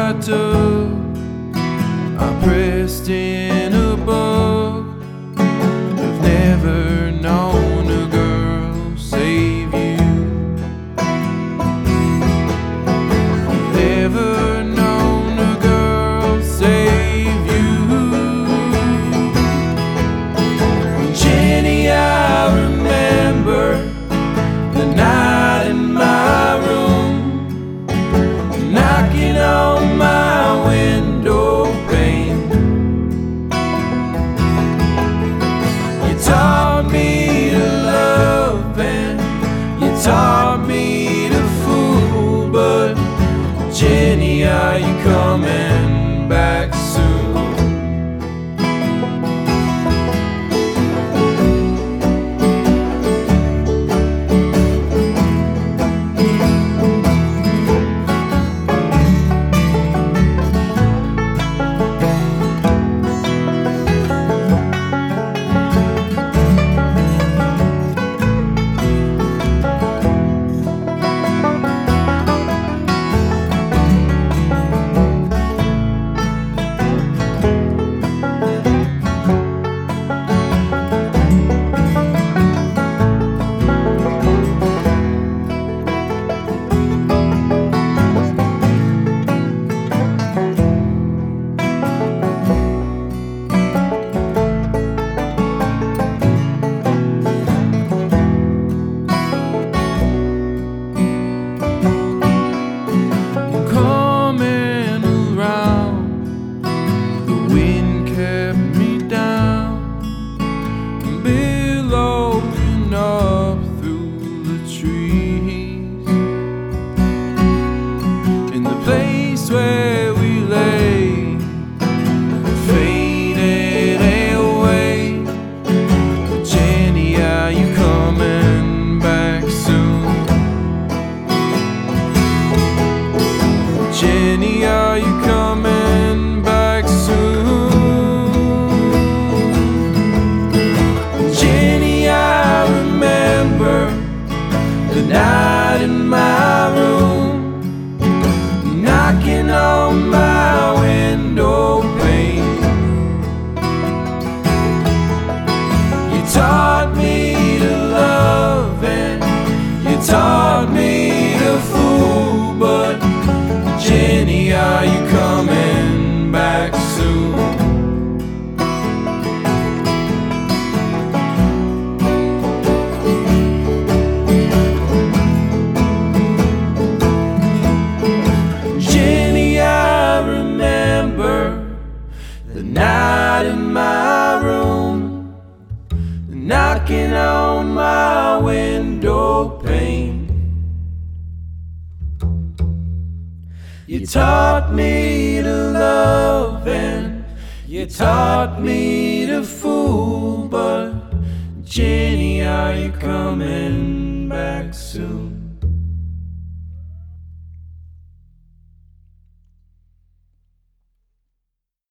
I took, I pressed in a book. I've never known a girl save you. I've never known a girl save you. Jenny, I remember the night in my room, knocking on my window pane. You taught me to love and you taught me to fool, but Jenny, are you coming back soon? Billowing up through the trees, in the place where we lay, faded away. Jenny, are you coming back soon? Jenny, are you coming back soon? The night in my room, knocking on my window pane. You taught me to love and you taught me to fool, but Jenny, are you coming back soon? The night in my room, knocking on my window pane. You taught me to love and you taught me to fool, but Jenny, are you coming back soon?